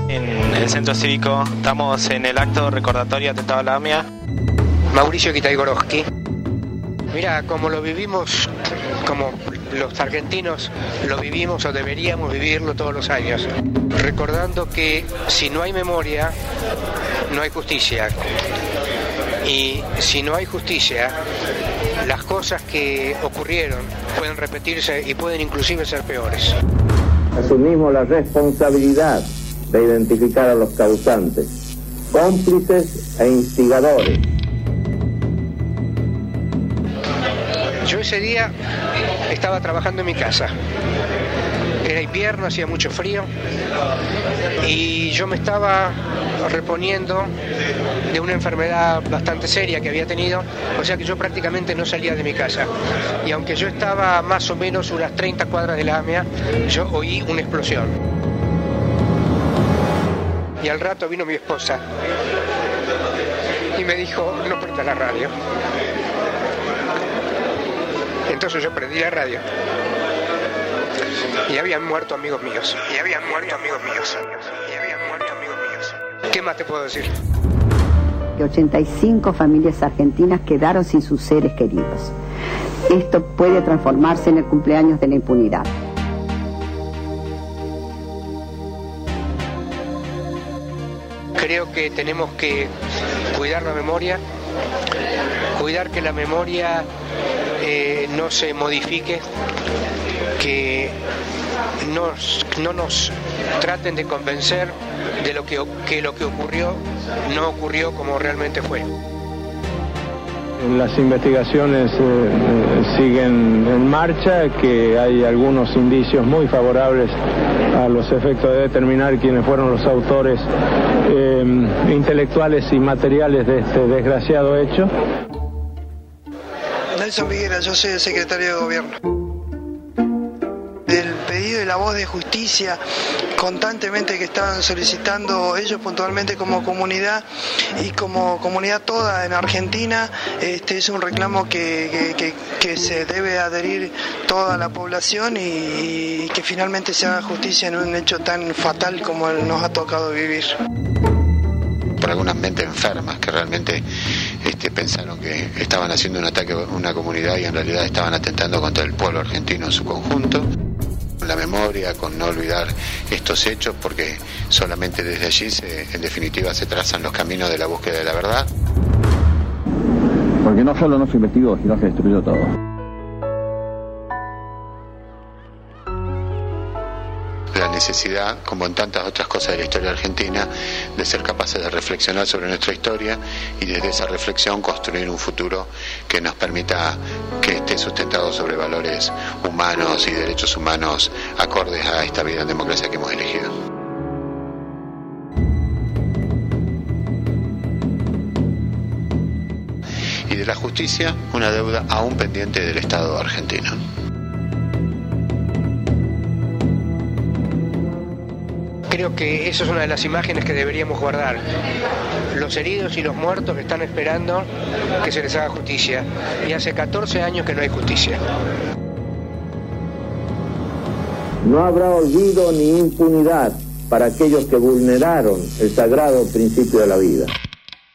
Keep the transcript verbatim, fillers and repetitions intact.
En el Centro Cívico estamos en el acto recordatorio atentado a la AMIA. Mauricio Kitaigorowski. Mira, como lo vivimos, como los argentinos lo vivimos o deberíamos vivirlo todos los años, recordando que si no hay memoria, no hay justicia. Y si no hay justicia, las cosas que ocurrieron pueden repetirse y pueden inclusive ser peores. Asumimos la responsabilidad de identificar a los causantes, cómplices e instigadores. Yo ese día estaba trabajando en mi casa. Era invierno, hacía mucho frío y yo me estaba reponiendo de una enfermedad bastante seria que había tenido, o sea que yo prácticamente no salía de mi casa. Y aunque yo estaba más o menos unas treinta cuadras de la AMIA, yo oí una explosión. Y al rato vino mi esposa y me dijo, no prenda la radio. Entonces yo prendí la radio y habían muerto amigos míos, y habían muerto amigos míos, y habían muerto amigos míos. ¿Qué más te puedo decir? ochenta y cinco familias argentinas quedaron sin sus seres queridos. Esto puede transformarse en el cumpleaños de la impunidad. Creo que tenemos que cuidar la memoria, cuidar que la memoria eh, no se modifique, que nos, no nos traten de convencer de lo que, que lo que ocurrió no ocurrió como realmente fue. Las investigaciones eh, siguen en marcha, que hay algunos indicios muy favorables a los efectos de determinar quiénes fueron los autores eh, intelectuales y materiales de este desgraciado hecho. Nelson Viguera, yo soy el secretario de Gobierno. El pedido de la voz de justicia constantemente que estaban solicitando ellos puntualmente como comunidad y como comunidad toda en Argentina, este es un reclamo que, que, que, que se debe adherir toda la población y, y que finalmente se haga justicia en un hecho tan fatal como nos ha tocado vivir. Por algunas mentes enfermas que realmente este, pensaron que estaban haciendo un ataque a una comunidad y en realidad estaban atentando contra el pueblo argentino en su conjunto. La memoria, con no olvidar estos hechos, porque solamente desde allí se, en definitiva se trazan los caminos de la búsqueda de la verdad. Porque no solo no se investigó, sino que destruyó todo. La necesidad, como en tantas otras cosas de la historia argentina, de ser capaces de reflexionar sobre nuestra historia y desde esa reflexión construir un futuro que nos permita que esté sustentado sobre valores humanos y derechos humanos acordes a esta vida en democracia que hemos elegido. Y de la justicia, una deuda aún pendiente del Estado argentino. Creo que esa es una de las imágenes que deberíamos guardar. Los heridos y los muertos que están esperando que se les haga justicia. Y hace catorce años que no hay justicia. No habrá olvido ni impunidad para aquellos que vulneraron el sagrado principio de la vida.